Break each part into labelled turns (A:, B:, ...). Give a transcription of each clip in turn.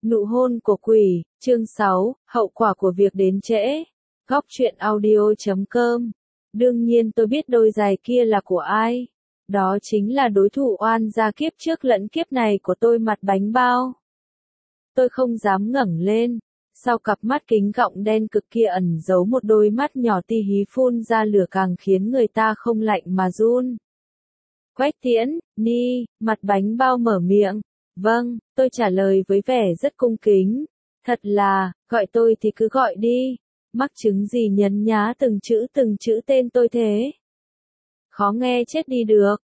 A: Nụ hôn của quỷ, chương 6, hậu quả của việc đến trễ. Góc truyện audio.com. Đương nhiên tôi biết đôi giày kia là của ai. Đó chính là đối thủ oan gia kiếp trước lẫn kiếp này của tôi, Mặt Bánh Bao. Tôi không dám ngẩng lên. Sau cặp mắt kính gọng đen cực kia ẩn giấu một đôi mắt nhỏ tí hí phun ra lửa càng khiến người ta không lạnh mà run. Quách Tiễn, Ni, Mặt Bánh Bao mở miệng. Vâng, tôi trả lời với vẻ rất cung kính. Thật là, gọi tôi thì cứ gọi đi. Mắc chứng gì nhấn nhá từng chữ tên tôi thế. Khó nghe chết đi được.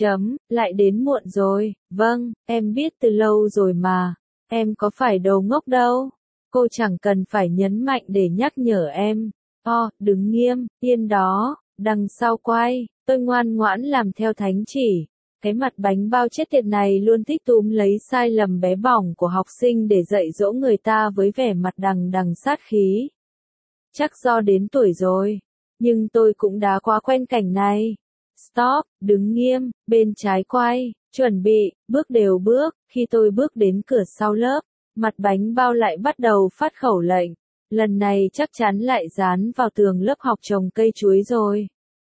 A: Lại đến muộn rồi. Vâng, em biết từ lâu rồi mà. Em có phải đồ ngốc đâu. Cô chẳng cần phải nhấn mạnh để nhắc nhở em. Đứng nghiêm, yên đó. Đằng sau quay, tôi ngoan ngoãn làm theo thánh chỉ. Cái Mặt Bánh Bao chết tiệt này luôn thích túm lấy sai lầm bé bỏng của học sinh để dạy dỗ người ta với vẻ mặt đằng đằng sát khí. Chắc do đến tuổi rồi, nhưng tôi cũng đã quá quen cảnh này. Stop, đứng nghiêm, bên trái quay, chuẩn bị, bước đều bước. Khi tôi bước đến cửa sau lớp, Mặt Bánh Bao lại bắt đầu phát khẩu lệnh. Lần này chắc chắn lại dán vào tường lớp học trồng cây chuối rồi.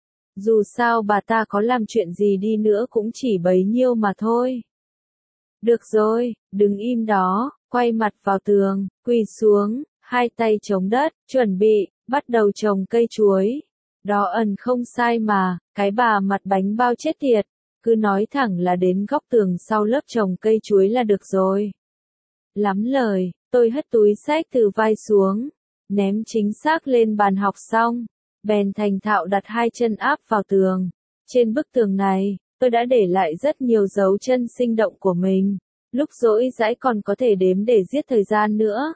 A: Dù sao bà ta có làm chuyện gì đi nữa cũng chỉ bấy nhiêu mà thôi. Được rồi, đứng im đó, quay mặt vào tường, quỳ xuống, hai tay chống đất, chuẩn bị, bắt đầu trồng cây chuối. Đó ẩn không sai mà, cái bà Mặt Bánh Bao chết tiệt, cứ nói thẳng là đến góc tường sau lớp trồng cây chuối là được rồi. Lắm lời, tôi hất túi xách từ vai xuống, ném chính xác lên bàn học xong. Bèn thành thạo đặt hai chân áp vào tường. Trên bức tường này, tôi đã để lại rất nhiều dấu chân sinh động của mình. Lúc rỗi rãi còn có thể đếm để giết thời gian nữa.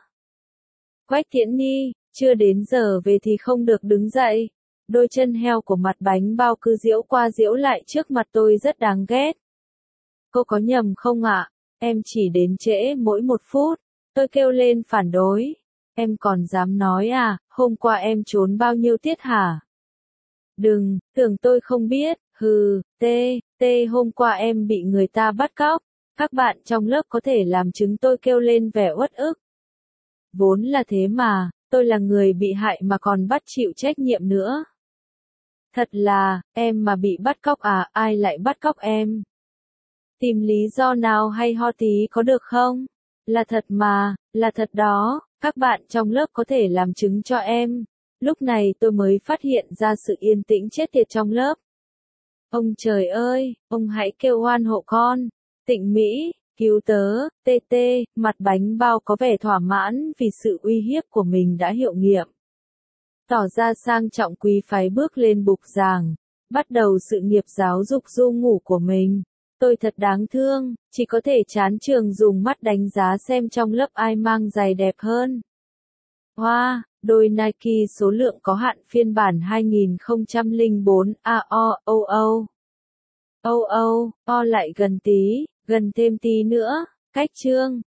A: Quách Tiễn Ni, chưa đến giờ về thì không được đứng dậy. Đôi chân heo của Mặt Bánh Bao cứ giễu qua giễu lại trước mặt tôi rất đáng ghét. Cô có nhầm không ạ? Em chỉ đến trễ mỗi 1 phút. Tôi kêu lên phản đối. Em còn dám nói à, hôm qua em trốn bao nhiêu tiết hả? Đừng, tưởng tôi không biết, hôm qua em bị người ta bắt cóc. Các bạn trong lớp có thể làm chứng, tôi kêu lên vẻ uất ức. Vốn là thế mà, tôi là người bị hại mà còn bắt chịu trách nhiệm nữa. Thật là, em mà bị bắt cóc à, ai lại bắt cóc em? Tìm lý do nào hay ho tí có được không? Là thật mà, là thật đó. Các bạn trong lớp có thể làm chứng cho em. Lúc này tôi mới phát hiện ra sự yên tĩnh chết tiệt trong lớp. Ông trời ơi, ông hãy kêu oan hộ con. Tịnh Mỹ, cứu tớ, TT, Mặt Bánh Bao có vẻ thỏa mãn vì sự uy hiếp của mình đã hiệu nghiệm. Tỏ ra sang trọng quý phái bước lên bục giảng, bắt đầu sự nghiệp giáo dục du ngủ của mình. Tôi thật đáng thương, chỉ có thể chán trường dùng mắt đánh giá xem trong lớp ai mang giày đẹp hơn. Wow, đôi Nike số lượng có hạn phiên bản 2004, lại gần tí, gần thêm tí nữa, cách chương,